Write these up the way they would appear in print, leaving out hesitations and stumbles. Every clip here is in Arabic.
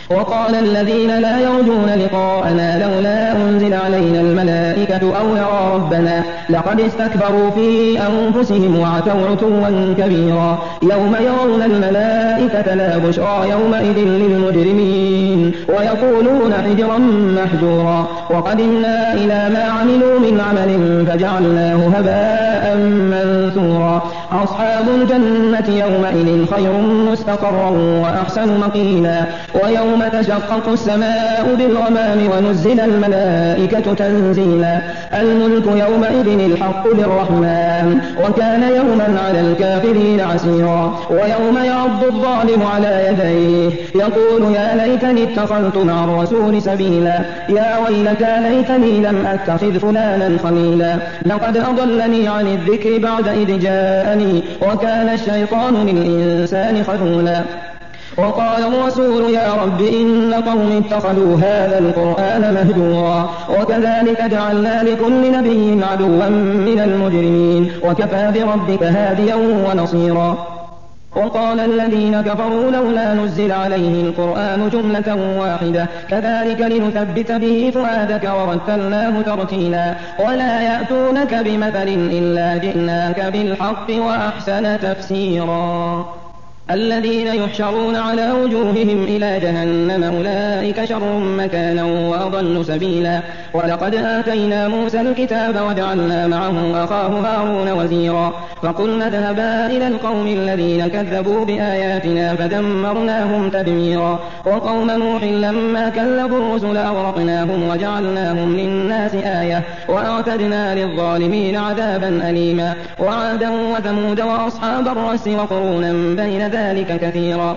وقال الذين لا يرجون لقاءنا لولا أنزل علينا الملائكة أو يرى ربنا لقد استكبروا في أنفسهم وعتوا عتوا كبيرا يوم يرون الملائكة لا بشرى يومئذ للمجرمين ويقولون حجرا محجورا وقدمنا إلى ما عملوا من عمل فجعلناه هباء منثورا أصحاب الجنة يومئذ خير مستقرا وأحسن مقيلا ويوم تشقق السماء بالغمام ونزل الملائكة تنزيلا الملك يومئذ الحق للرحمن وكان يوما على الكافرين عسيرا ويوم يعض الظالم على يديه يقول يا ليتني اتخذت مع الرسول سبيلا يا ويلتى ليتني لم أتخذ فلانا خليلا لقد أضلني عن الذكر بعد إذ جاءني وكان الشيطان للإنسان خذولا وقال الرسول يا رب إن قوم اتخذوا هذا القرآن مهجورا وكذلك جعلنا لكل نبي عدوا من المجرمين وكفى بربك هاديا ونصيرا وقال الذين كفروا لولا نزل عليه القرآن جملة واحدة كذلك لنثبت به فؤادك ورتلناه ترتيلا ولا يأتونك بمثل إلا جئناك بالحق وأحسن تفسيرا الذين يحشرون على وجوههم إلى جهنم أولئك شر مكانا وأضل سبيلا ولقد آتينا موسى الكتاب وجعلنا معه أخاه هارون وزيرا فقلنا اذهبا إلى القوم الذين كذبوا بآياتنا فدمرناهم تدميرا وقوم نوح لما كذبوا الرسل أغرقناهم وجعلناهم للناس آية وأعتدنا للظالمين عذابا أليما وعادا وثمود وأصحاب الرس وقرونا بين ذلك كثيرا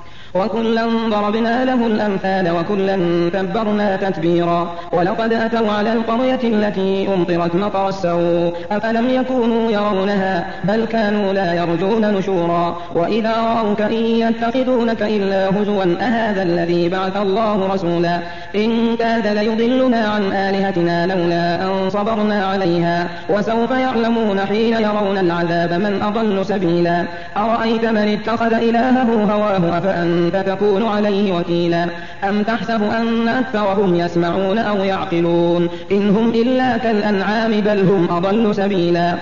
وكلا ضربنا له الأمثال وكلا تبرنا تتبيرا ولقد أتوا على القرية التي أمطرت مطر السوء أفلم يكونوا يرونها بل كانوا لا يرجون نشورا وإذا رأوك إن يتخذونك إلا هزوا أهذا الذي بعث الله رسولا إن كاد ليضلنا عن آلهتنا لولا أن صبرنا عليها وسوف يعلمون حين يرون العذاب من أضل سبيلا أرأيت من اتخذ إلهه هواه أفأنت تكون عليه وكيلا أم تحسب أن أكثرهم يسمعون أو يعقلون إن هم إلا كالأنعام بل هم أضل سبيلا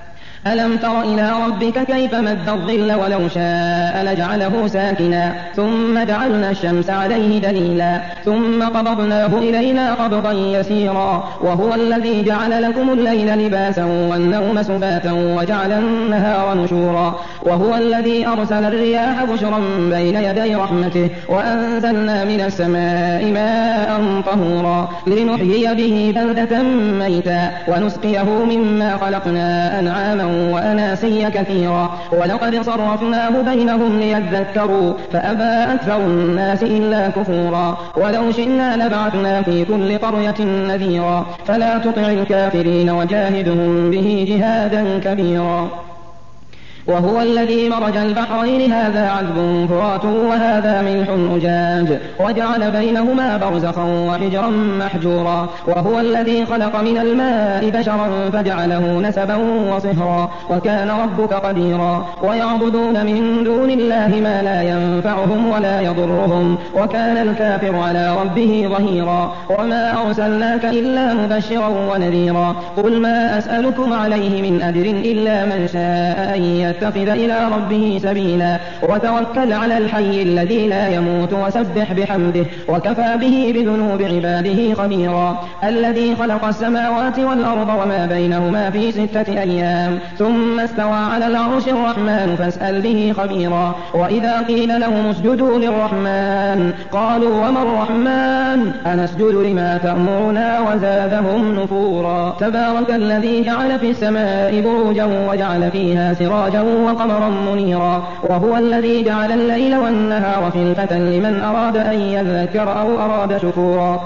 ألم تر إلى ربك كيف مد الظل ولو شاء لجعله ساكنا ثم جعلنا الشمس عليه دليلا ثم قبضناه إلينا قبضا يسيرا وهو الذي جعل لكم الليل لباسا والنوم سباتا وجعل النهار نشورا وهو الذي أرسل الرياح بشرا بين يدي رحمته وأنزلنا من السماء ماء طهورا لنحيي به بلدة ميتا ونسقيه مما خلقنا أنعاما وأناسيا كثيرا ولقد صرفناه بينهم ليذكروا فأبى أكثر الناس إلا كفورا ولو شئنا لبعثنا في كل قرية نذيرا فلا تطع الكافرين وجاهدهم به جهادا كبيرا وهو الذي مرج البحرين هذا عذب فرات وهذا ملح أجاج وجعل بينهما برزخا وحجرا محجورا وهو الذي خلق من الماء بشرا فجعله نسبا وصهرا وكان ربك قديرا ويعبدون من دون الله ما لا ينفعهم ولا يضرهم وكان الكافر على ربه ظهيرا وما أرسلناك إلا مبشرا ونذيرا قل ما أسألكم عليه من أجر إلا من شاء أن يتخذ إلى ربه سبيلا وتوكل على الحي الذي لا يموت وسبح بحمده وكفى به بذنوب عباده خبيرا الذي خلق السماوات والأرض وما بينهما في 6 أيام ثم استوى على العرش الرحمن فاسأل به خبيرا وإذا قيل لهم اسجدوا للرحمن قالوا وما الرحمن أنسجد لما تأمرنا وزادهم نفورا تبارك الذي جعل في السماء بروجا وجعل فيها سراجا وقمرا منيرا وهو الذي جعل الليل والنهار خلفة لمن أراد أن يذكر أو أراد شكورا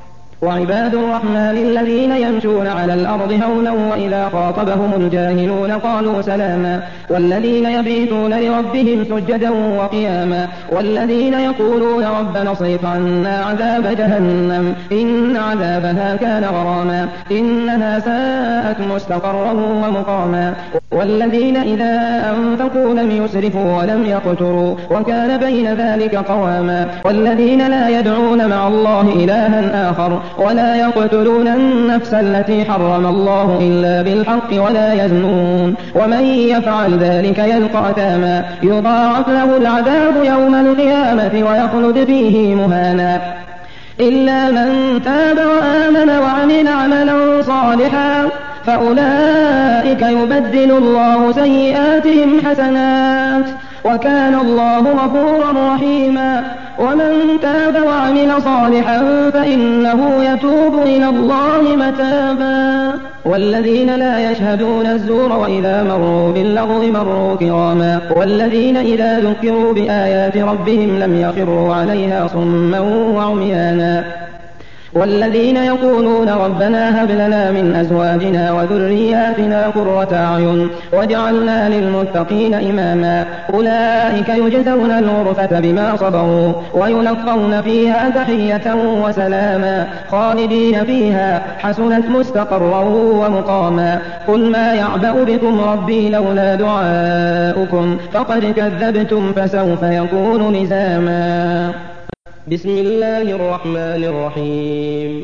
وعباد الرحمن الذين يمشون على الأرض هونا وإذا خاطبهم الجاهلون قالوا سلاما والذين يبيتون لربهم سجدا وقياما والذين يقولون ربنا اصرف عنا عذاب جهنم إن عذابها كان غراما إنها ساءت مستقرا ومقاما والذين إذا أنفقوا لم يسرفوا ولم يقتروا وكان بين ذلك قواما والذين لا يدعون مع الله إلها آخر ولا يقتلون النفس التي حرم الله إلا بالحق ولا يزنون ومن يفعل ذلك يلقى أثاما يضاعف له العذاب يوم القيامة ويخلد فيه مهانا إلا من تاب وآمن وعمل عملا صالحا فأولئك يبدل الله سيئاتهم حسنات وكان الله غفورا رحيما ومن تاب وعمل صالحا فإنه يتوب إلى الله متابا والذين لا يشهدون الزور وإذا مروا باللغو مروا كراما والذين إذا ذكروا بآيات ربهم لم يخروا عليها صما وعميانا والذين يقولون ربنا هب لنا من أزواجنا وذرياتنا قرة أعين واجعلنا للمتقين إماما أولئك يجزون الغرفة بما صبروا ويلقون فيها تحية وسلاما خالدين فيها حسنت مستقرا ومقاما قل ما يعبأ بكم ربي لولا دعاؤكم فقد كذبتم فسوف يكون لزاما بسم الله الرحمن الرحيم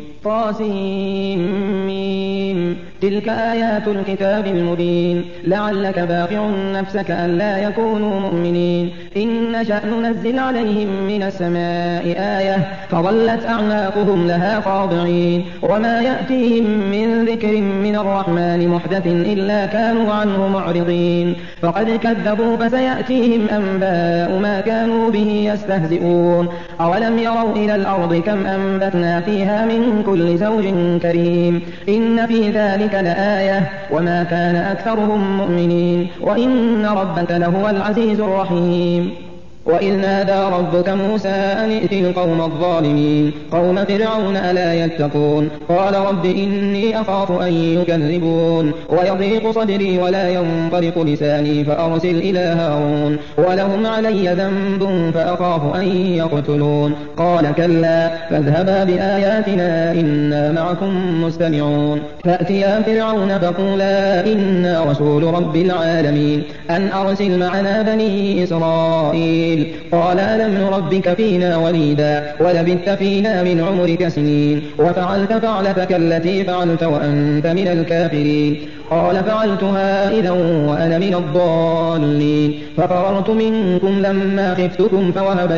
طاسيم تلك آيات الكتاب المبين لعلك باخع نفسك ألا يكونوا مؤمنين إن نشأ ننزل عليهم من السماء آية فظلت أعناقهم لها خاضعين وما يأتيهم من ذكر من الرحمن محدث إلا كانوا عنه معرضين فقد كذبوا فسيأتيهم أنباء ما كانوا به يستهزئون أولم يروا إلى الأرض كم أنبتنا فيها من كل زوج كريم إن في ذلك لآية وما كان أكثرهم مؤمنين وإن ربك لهو العزيز الرحيم وإذ نادى ربك موسى أن ائت القوم الظالمين قوم فرعون ألا يتقون قال رب إني أخاف أن يكذبون ويضيق صدري ولا ينطلق لساني فأرسل إلى هارون ولهم علي ذنب فأخاف أن يقتلون قال كلا فاذهبا بآياتنا إنا معكم مستمعون فأتيا فرعون فقولا إنا رسول رب العالمين أن أرسل معنا بني إسرائيل قال ألم نربك فينا وليدا ولبثت فينا من عمرك سنين وفعلت فعلتك التي فعلت وأنت من الكافرين قال فعلتها إذا وأنا من الضالين ففررت منكم لما خفتكم فوهب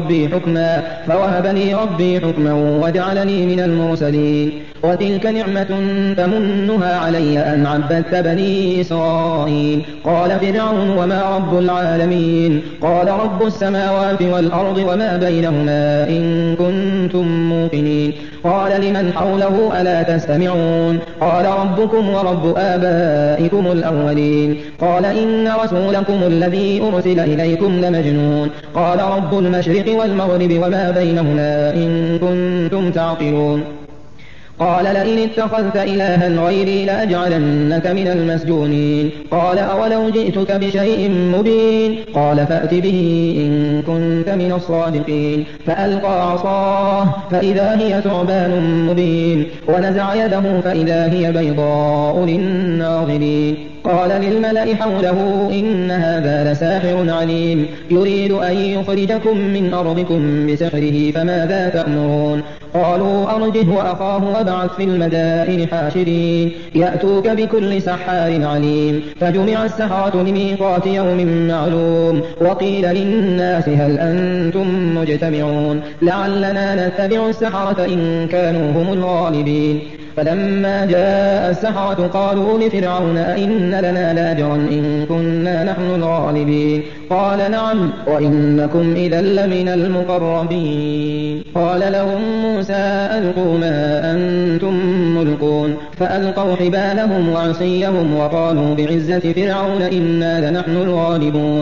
لي ربي حكما وجعلني من المرسلين وتلك نعمة تمنها علي أن عبدت بني إسرائيل قال فرعون وما رب العالمين قال رب السماوات والأرض وما بينهما إن كنتم موقنين قال لمن حوله ألا تستمعون قال ربكم ورب آبائكم الأولين قال إن رسولكم الذي أرسل إليكم لمجنون قال رب المشرق والمغرب وما بينهما إن كنتم تعقلون قال لئن اتخذت إلها غيري لأجعلنك من المسجونين قال أولو جئتك بشيء مبين قال فأت به إن كنت من الصادقين فألقى عصاه فإذا هي ثعبان مبين ونزع يده فإذا هي بيضاء للناظرين قال للملأ حوله إن هذا لساحر عليم يريد أن يخرجكم من أرضكم بسحره فماذا تأمرون قالوا أرجه وأخاه وابعث في المدائن حاشرين يأتوك بكل سحار عليم فجمع السحرة لميقات يوم معلوم وقيل للناس هل أنتم مجتمعون لعلنا نتبع السحرة إن كانوا هم الغالبين فلما جاء السحرة قالوا لفرعون أئن لنا لاجرا إن كنا نحن الغالبين قال نعم وإنكم إذا لمن المقربين قال لهم موسى ألقوا ما أنتم ملقون فألقوا حبالهم وعصيهم وقالوا بعزة فرعون إنا لنحن الغالبون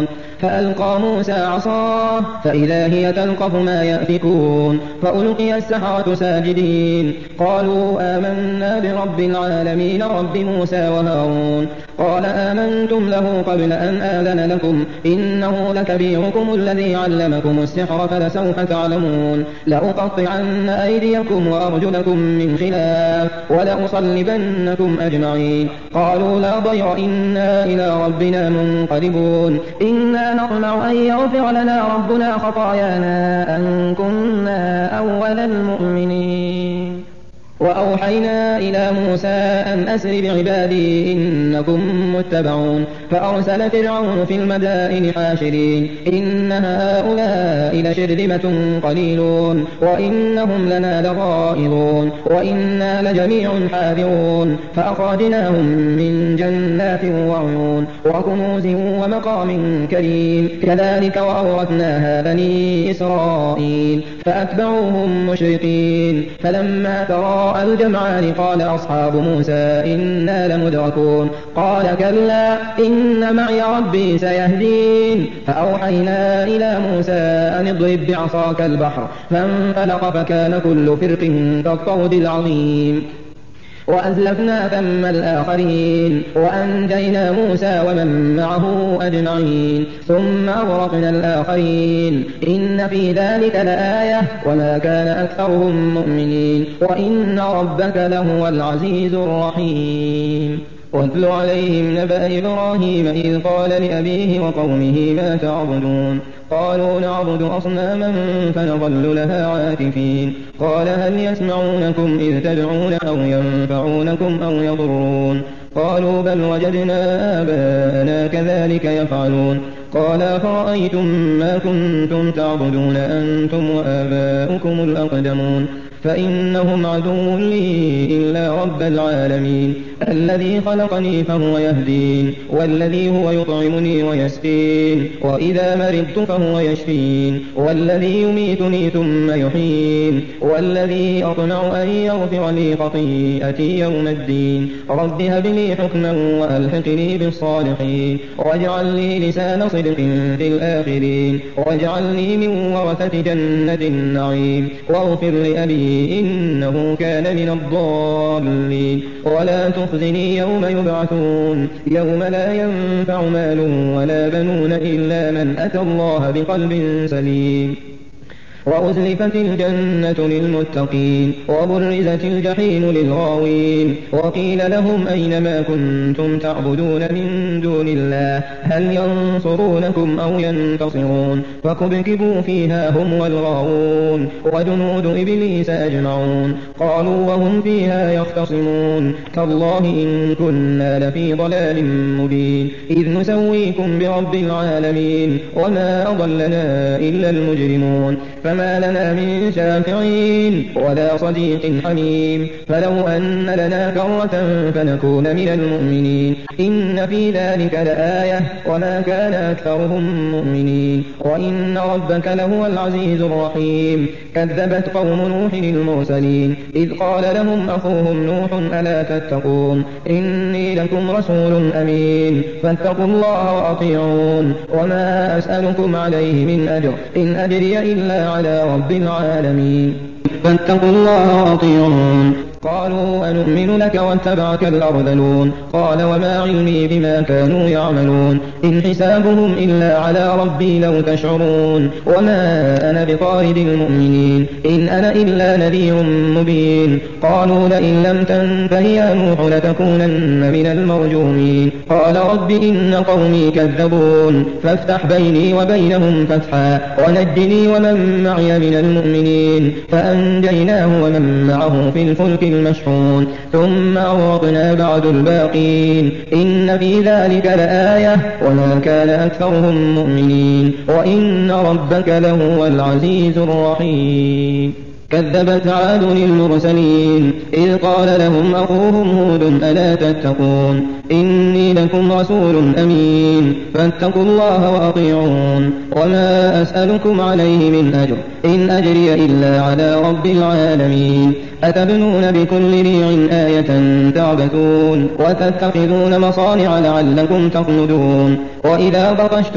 فألقى موسى عصاه فإذا هي تلقف ما يأفكون فألقي السحرة ساجدين قالوا آمنا برب العالمين رب موسى وهارون قال آمنتم له قبل أن آذن لكم إنه لكبيركم الذي علمكم السحر فلسوف تعلمون لأقطعن أيديكم وأرجلكم من خلاف ولأصلبنكم أجمعين قالوا لا ضير إنا إلى ربنا منقلبون إنا نطمع أن يغفر لنا ربنا خطايانا أن كنا أول المؤمنين وأوحينا إلى موسى أن أسر بعبادي إنكم متبعون فأرسل فرعون في المدائن حاشرين إن هؤلاء لشرذمة قليلون وإنهم لنا لغائظون وإنا لجميع حاذرون فأخرجناهم من جنات وعيون وكنوز ومقام كريم كذلك وأورثناها بني إسرائيل فأتبعوهم مشرقين فلما تراءى الجمعان قال أصحاب موسى إنا لمدركون قال كلا إن معي ربي سيهدين فأوحينا إلى موسى أن اضرب بعصاك البحر فانفلق فكان كل فرق كالطود العظيم وأزلفنا ثم الآخرين وأنجينا موسى ومن معه أجمعين ثم أغرقنا الآخرين إن في ذلك لآية وما كان أكثرهم مؤمنين وإن ربك لهو العزيز الرحيم واتل عليهم نبأ إبراهيم إذ قال لأبيه وقومه ما تعبدون قالوا نعبد أصناما فنظل لها عاكفين قال هل يسمعونكم إذ تدعون أو ينفعونكم أو يضرون قالوا بل وجدنا آباءنا كذلك يفعلون قال أفرأيتم ما كنتم تعبدون أنتم وآباؤكم الأقدمون فإنهم عدو لي إلا رب العالمين الذي خلقني فهو يهدين والذي هو يطعمني ويسقين وإذا مرضت فهو يشفين والذي يميتني ثم يحيين والذي أطمع أن يغفر لي خطيئتي يوم الدين رب هب لي حكما وألحقني بالصالحين واجعل لي لسان صدق في الآخرين واجعلني من ورثة جنة النعيم واغفر لأبي إنه كان من الضالين ولا تخزني يوم يبعثون يوم لا ينفع مال ولا بنون إلا من أتى الله بقلب سليم وأزلفت الجنة للمتقين وبرزت الجحيم للغاوين وقيل لهم أين ما كنتم تعبدون من دون الله هل ينصرونكم أو ينتصرون فكبكبوا فيها هم والغاوون وجنود إبليس أجمعون قالوا وهم فيها يختصمون تالله إن كنا لفي ضلال مبين إذ نسويكم برب العالمين وما أضلنا إلا المجرمون فما لنا من شافعين ولا صديق حميم فلو أن لنا كرة فنكون من المؤمنين إن في ذلك لآية وما كان أكثرهم مؤمنين وإن ربك لهو العزيز الرحيم كذبت قوم نوح المرسلين إذ قال لهم أخوهم نوح ألا تتقون إني لكم رسول أمين فاتقوا الله وأطيعون وما أسألكم عليه من أجر إن أجري إلا على رب العالمين فاتقوا الله وأطيعون قالوا أنؤمن لك واتبعك الأرذلون قال وما علمي بما كانوا يعملون إن حسابهم إلا على ربي لو تشعرون وما أنا بطارد المؤمنين إن أنا إلا نذير مبين قالوا لئن لم تنته يا نوح لتكونن من المرجومين قال رب إن قومي كذبون فافتح بيني وبينهم فتحا ونجني ومن معي من المؤمنين فأنجيناه ومن معه في الفلك المشحون ثم أغرقنا بعد الباقين إن في ذلك لآية وما كان أكثرهم مؤمنين وإن ربك لهو العزيز الرحيم كذبت عاد المرسلين إذ قال لهم أخوهم هود ألا تتقون إني لكم رسول أمين فاتقوا الله وأطيعون وما أسألكم عليه من أجر إن أجري إلا على رب العالمين أتبنون بكل ريع آية تعبثون وتتخذون مصانع لعلكم تخلدون وإذا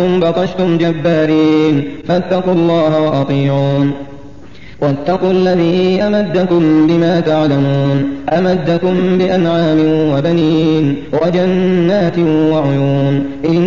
بطشتم جبارين فاتقوا الله وأطيعون واتقوا الذي أمدكم بما تعلمون أمدكم بأنعام وبنين وجنات وعيون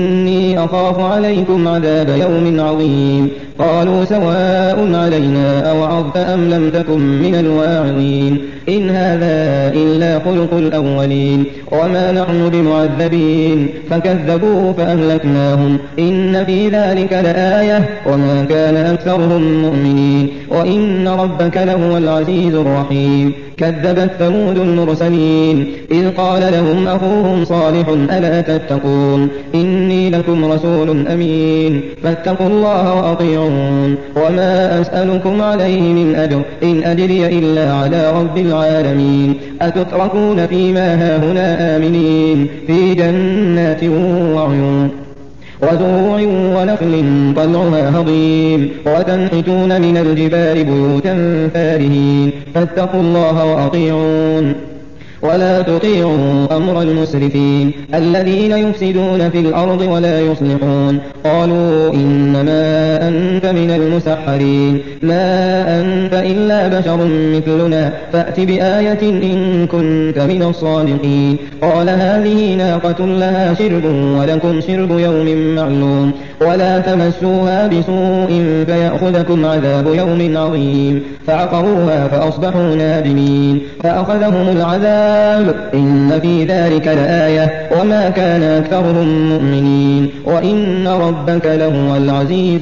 إني أخاف عليكم عذاب يوم عظيم قالوا سواء علينا أوعظت أم لم تكن من الواعظين إن هذا إلا خلق الأولين وما نحن بمعذبين فكذبوه فأهلكناهم إن في ذلك لآية وما كان أكثرهم مؤمنين وإن ربك لهو العزيز الرحيم كذبت ثمود المرسلين إذ قال لهم أخوهم صالح ألا تتقون إني لكم رسول أمين فاتقوا الله وأطيعون وما أسألكم عليه من أجر إن أجري إلا على رب العالمين أتتركون فيما هاهنا آمنين في جنات وعيون وزروع ونخل طلعها هضيم وتنحتون من الجبال بيوتا فارهين فاتقوا الله وأطيعون ولا تطيعوا أمر المسرفين الذين يفسدون في الأرض ولا يصلحون قالوا إنما أنت من المسحرين ما أنت إلا بشر مثلنا فأت بآية إن كنت من الصادقين قال هذه ناقة لها شرب ولكم شرب يوم معلوم ولا تمسوها بسوء فيأخذكم عذاب يوم عظيم فعقروها فأصبحوا نادمين فأخذهم العذاب إن في ذلك لآية وما كان أكثرهم مؤمنين وإن ربك لهو العزيز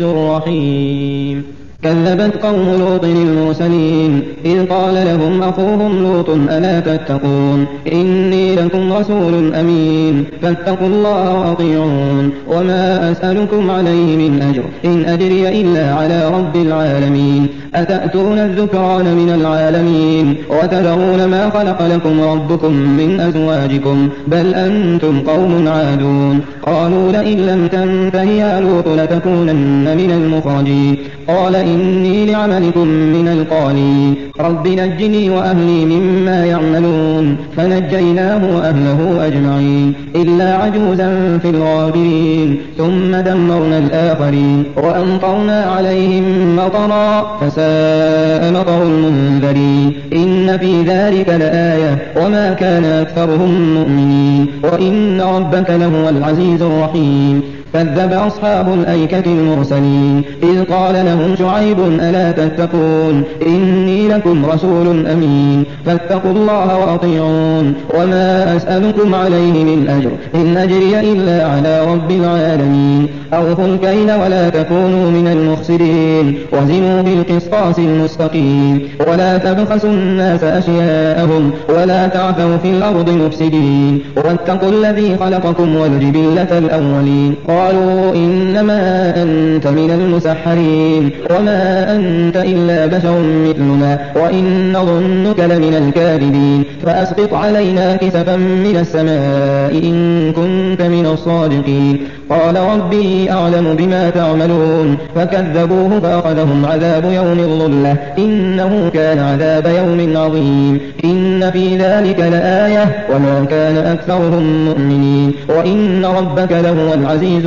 الرحيم كذبت قوم لوط المرسلين إذ قال لهم أخوهم لوط ألا تتقون إني لكم رسول أمين فاتقوا الله وأطيعون وما أسألكم عليه من أجر إن أجري إلا على رب العالمين أتأتون الذكران من العالمين وتذرون ما خلق لكم ربكم من أزواجكم بل أنتم قوم عادون قالوا لئن لم تنته يا لوط لتكونن من المخرجين قال إني لعملكم من القالين رب نجني وأهلي مما يعملون فنجيناه وأهله أجمعين إلا عجوزا في الغابرين ثم دمرنا الآخرين وأمطرنا عليهم مطرا فساء مطر المنذرين إن في ذلك لآية وما كان أكثرهم مؤمنين وإن ربك لهو العزيز الرحيم كذب أصحاب الأيكة المرسلين إذ قال لهم شعيب ألا تتقون إني لكم رسول أمين فاتقوا الله وأطيعون وما أسألكم عليه من أجر إن أجري إلا على رب العالمين أوفوا الكيل ولا تكونوا من المخسرين وزنوا بالقسطاس المستقيم ولا تبخسوا الناس أشياءهم ولا تعثوا في الأرض مفسدين واتقوا الذي خلقكم والجبلة الأولين قالوا إنما أنت من المسحرين وما أنت إلا بشر مثلنا وإن نظنك لمن الكاذبين فأسقط علينا كسفا من السماء إن كنت من الصادقين قال ربي أعلم بما تعملون فكذبوه فأخذهم عذاب يوم الظلة إنه كان عذاب يوم عظيم إن في ذلك لآية وما كان أكثرهم مؤمنين وإن ربك لهو العزيز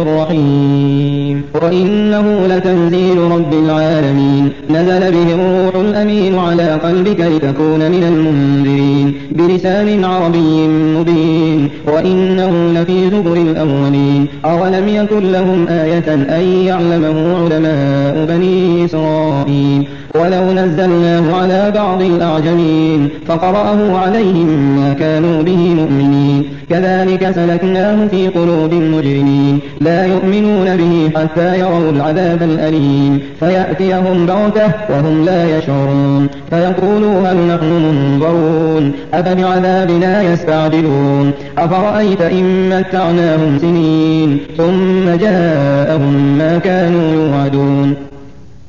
الرحيم وإنه لتنزيل رب العالمين نزل به الروح الأمين على قلبك لتكون من المنذرين بلسان عربي مبين وإنه لفي زبر الأولين أولم يكن لهم آية أن يعلمه علماء بني إسرائيل ولو نزلناه على بعض الأعجمين فقرأه عليهم ما كانوا به مؤمنين كذلك سلكناه في قلوب المجرمين لا يؤمنون به حتى يروا العذاب الأليم فيأتيهم بغتة وهم لا يشعرون فيقولوا هل نحن منظرون أفبعذابنا يستعجلون أفرأيت إن متعناهم سنين ثم جاءهم ما كانوا يوعدون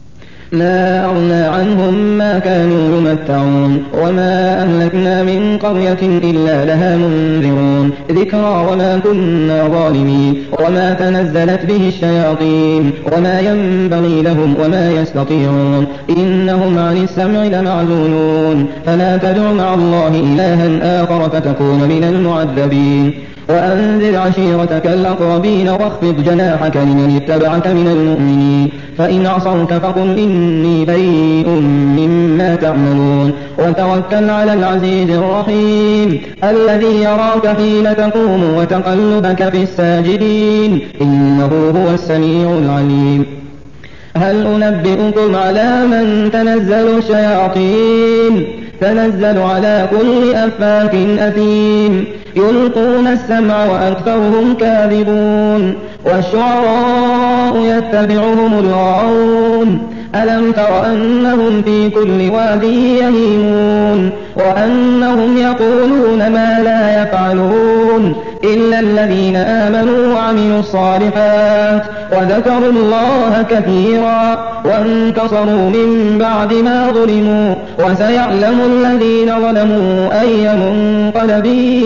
ما أغنى عنهم ما كانوا يمتعون وما أهلكنا من قرية إلا لها منذرون ذكرى وما كنا ظالمين وما تنزلت به الشياطين وما ينبغي لهم وما يستطيعون إنهم عن السمع لمعزولون فلا تدع مع الله إلها آخر فتكون من المعذبين وأنذر عشيرتك الأقربين واخفض جناحك لمن اتبعك من المؤمنين فإن عصوك فقل إني بريء مما تعملون وتوكل على العزيز الرحيم الذي يراك حين تقوم وتقلبك في الساجدين إنه هو السميع العليم هل أنبئكم على من تنزل الشياطين تنزل على كل أفاك أثيم يلقون السمع وأكثرهم كاذبون والشعراء يتبعهم الغاوون ألم تر أنهم في كل واد يهيمون وأنهم يقولون ما لا يفعلون إلا الذين آمنوا وعملوا الصالحات وذكروا الله كثيرا وانتصروا من بعد ما ظلموا وسيعلم الذين ظلموا أي منقلب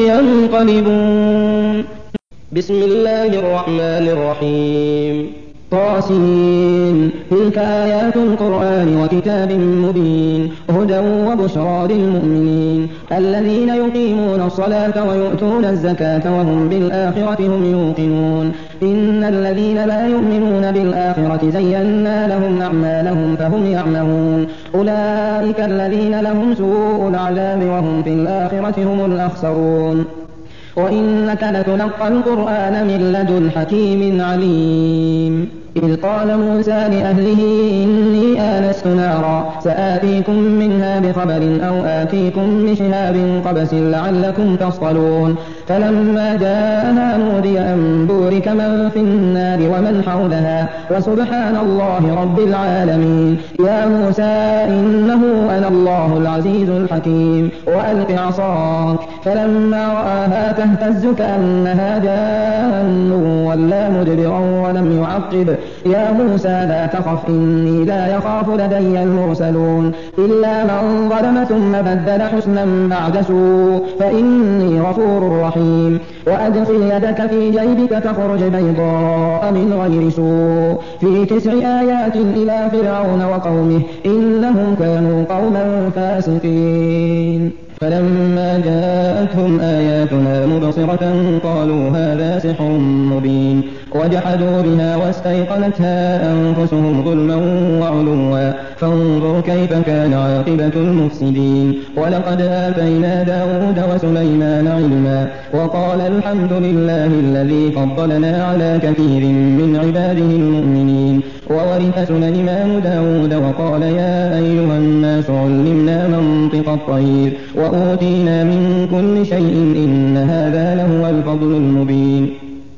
ينقلبون بسم الله الرحمن الرحيم طاسين تلك آيات القرآن وكتاب مبين هدى وبشرى للمؤمنين الذين يقيمون الصلاة ويؤتون الزكاة وهم بالآخرة هم يوقنون إن الذين لا يؤمنون بالآخرة زينا لهم أعمالهم فهم يعمهون أولئك الذين لهم سوء العذاب وهم في الآخرة هم الأخسرون وإنك لتلقى القرآن من لدن حكيم عليم إذ قال موسى لأهله إني آنست نارا سآتيكم منها بخبر أو آتيكم بشهاب قبس لعلكم تصطلون فلما جاءها نودي أن بورك من في النار ومن حولها وسبحان الله رب العالمين يا موسى إنه أنا الله العزيز الحكيم وألق عصاك فلما رآها تهتز كأنها جان ولا مدبرا ولم يعقب يا موسى لا تخف إني لا يخاف لدي المرسلون إلا من ظلم ثم بدل حسنا بعد سوء فإني غفور رحيم وأدخل يدك في جيبك تخرج بيضاء من غير سوء في 9 آيات إلى فرعون وقومه إنهم كانوا قوما فاسقين فلما جاءتهم آياتنا مبصرة قالوا هذا سحر مبين وجحدوا بها واستيقنتها أنفسهم ظلما وعلوا فانظر كيف كان عاقبة المفسدين ولقد آتينا داود وسليمان علما وقال الحمد لله الذي فضلنا على كثير من عباده المؤمنين وورث سليمان داود وقال يا أيها الناس علمنا منطق الطير وأوتينا من كل شيء إن هذا لهو الفضل المبين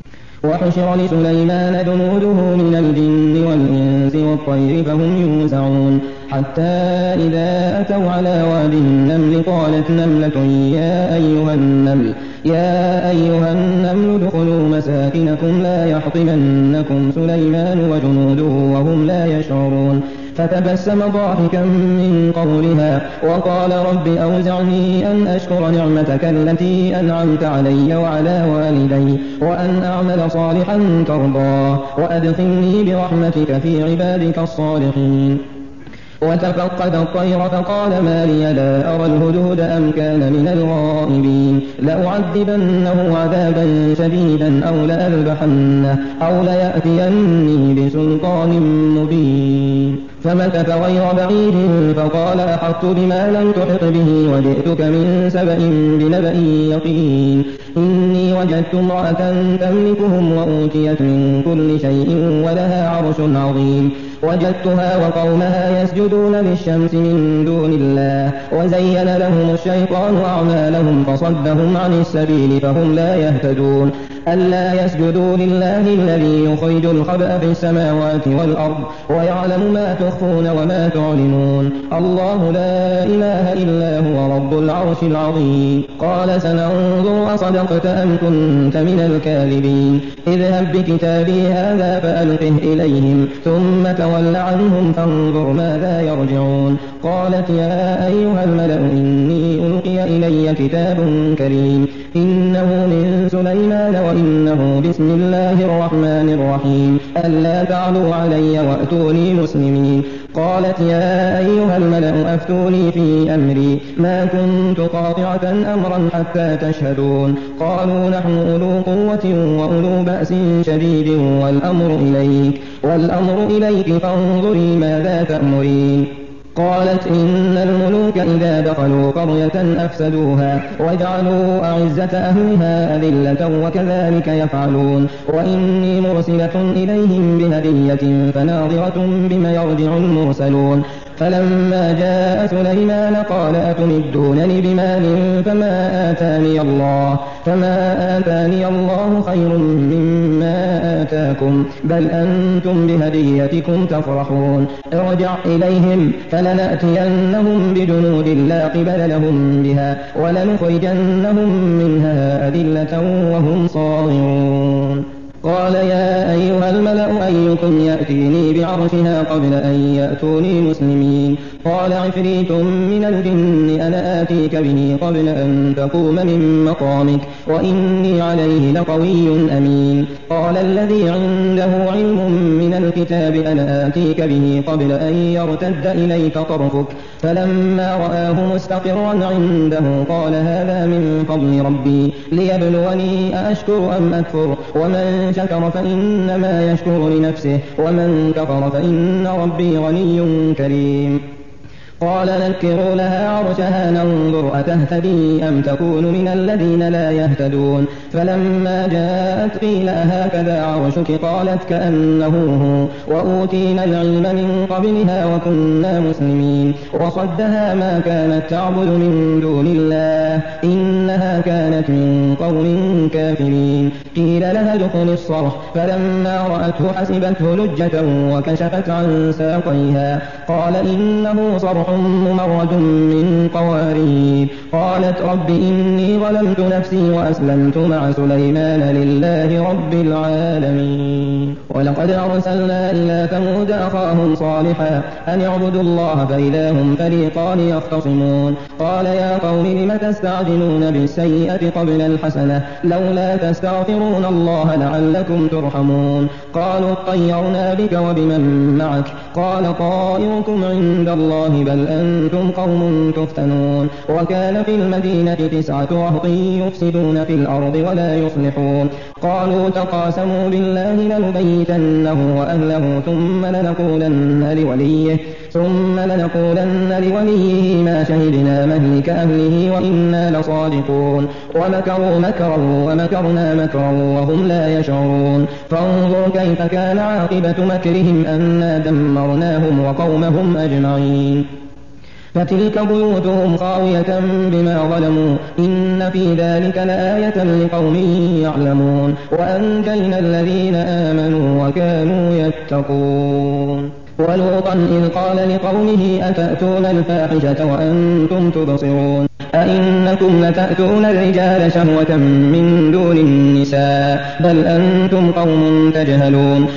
وحشر لسليمان جنوده من الجن والإنس والطير فهم يوزعون حتى إذا أتوا على واد النمل قالت نملة يا أيها النمل ادخلوا مساكنكم لا يحطمنكم سليمان وجنوده وهم لا يشعرون فتبسم ضاحكا من قولها وقال رب أوزعني أن أشكر نعمتك التي أنعمت علي وعلى والدي وأن أعمل صالحا ترضاه وأدخلني برحمتك في عبادك الصالحين وتفقد الطير فقال ما لي لا أرى الهدهد أم كان من الغائبين لأعذبنه عذابا شديدا أو لأذبحنه أو ليأتيني بسلطان مبين فمكث غير بعيد فقال أحطت بما لم تحط به وجئتك من سبأ بنبأ يقين إني وجدت امرأة تملكهم وأوتيت من كل شيء ولها عرش عظيم وجدتها وقومها يسجدون للشمس من دون الله وزين لهم الشيطان أعمالهم فصدهم عن السبيل فهم لا يهتدون ألا يسجدوا لله الذي يخرج الخبأ في السماوات والأرض ويعلم ما تخفون وما تعلنون الله لا إله إلا هو رب رب العرش العظيم قال سننظر أصدقت أم كنت من الكاذبين اذهب بكتابي هذا فألقه إليهم ثم تول عنهم فانظر ماذا يرجعون قالت يا أيها الملأ إني ألقي إلي كتاب كريم إنه من سليمان وإنه بسم الله الرحمن الرحيم ألا تعلوا علي وأتوني مسلمين قالت يا أيها الملأ أفتوني في أمري ما كنت قاطعة أمرا حتى تشهدون قالوا نحن أولو قوة وأولو بأس شديد والأمر إليك فانظري ماذا تأمرين قالت إن الملوك إذا دخلوا قرية أفسدوها وجعلوا أعزة أهلها أذلة وكذلك يفعلون وإني مرسلة إليهم بهدية فناظرة بما يرجع المرسلون فلما جاء سليمان قال أتمدونني بمال فما آتاني الله خير مما آتاكم بل أنتم بهديتكم تفرحون ارجع إليهم فلنأتينهم بجنود لا قبل لهم بها ولنخرجنهم منها أذلة وهم صاغرون قال يا أيها الملأ أيكم يأتيني بعرشها قبل أن يأتوني مسلمين قال عفريت من الجن أنا آتيك به قبل أن تقوم من مقامك وإني عليه لقوي أمين قال الذي عنده علم من الكتاب أنا آتيك به قبل أن يرتد إليك طرفك فلما رآه مستقرا عنده قال هذا من فضل ربي ليبلوني أأشكر أم أكفر ومن شكر فإنما يشكر لنفسه ومن كفر فإن ربي غني كريم قال نكروا لها عرشها ننظر أتهتدي أم تكون من الذين لا يهتدون فلما جاءت قيل هكذا عرشك قالت كأنه هو وأوتينا العلم من قبلها وكنا مسلمين وصدها ما كانت تعبد من دون الله إنها كانت من قوم كافرين قيل لها ادخل الصرح فلما رأته حسبته لجة وكشفت عن ساقيها قال إنه صرح ممرد من قوارير قالت رب إني ظلمت نفسي وأسلمت مع سليمان لله رب العالمين ولقد أرسلنا إلى ثمود أخاهم صالحا أن اعبدوا الله فإذا هم فريقان يختصمون قال يا قوم لم تستعجلون بالسيئة قبل الحسنة لولا تستغفرون الله لعلكم ترحمون قالوا اطيرنا بك وبمن معك قال طائركم عند الله بل أنتم قوم تفتنون وكان في المدينة 9 رهط يفسدون في الأرض ولا يصلحون قالوا تقاسموا بالله لنبيتنه وأهله ثم لنقولن لوليه ما شهدنا مهلك أهله وإنا لصادقون ومكروا مكرا ومكرنا مكرا وهم لا يشعرون فانظر كيف كان عاقبة مكرهم أنا دمرناهم وقومهم أجمعين فتلك بيوتهم خاوية بما ظلموا إن في ذلك لآية لقوم يعلمون وأنجينا الذين آمنوا وكانوا يتقون ولوطا إذ قال لقومه أتأتون الفاحشة وأنتم تبصرون أئنكم لتأتون الرجال شهوة من دون النساء بل أنتم قوم تجهلون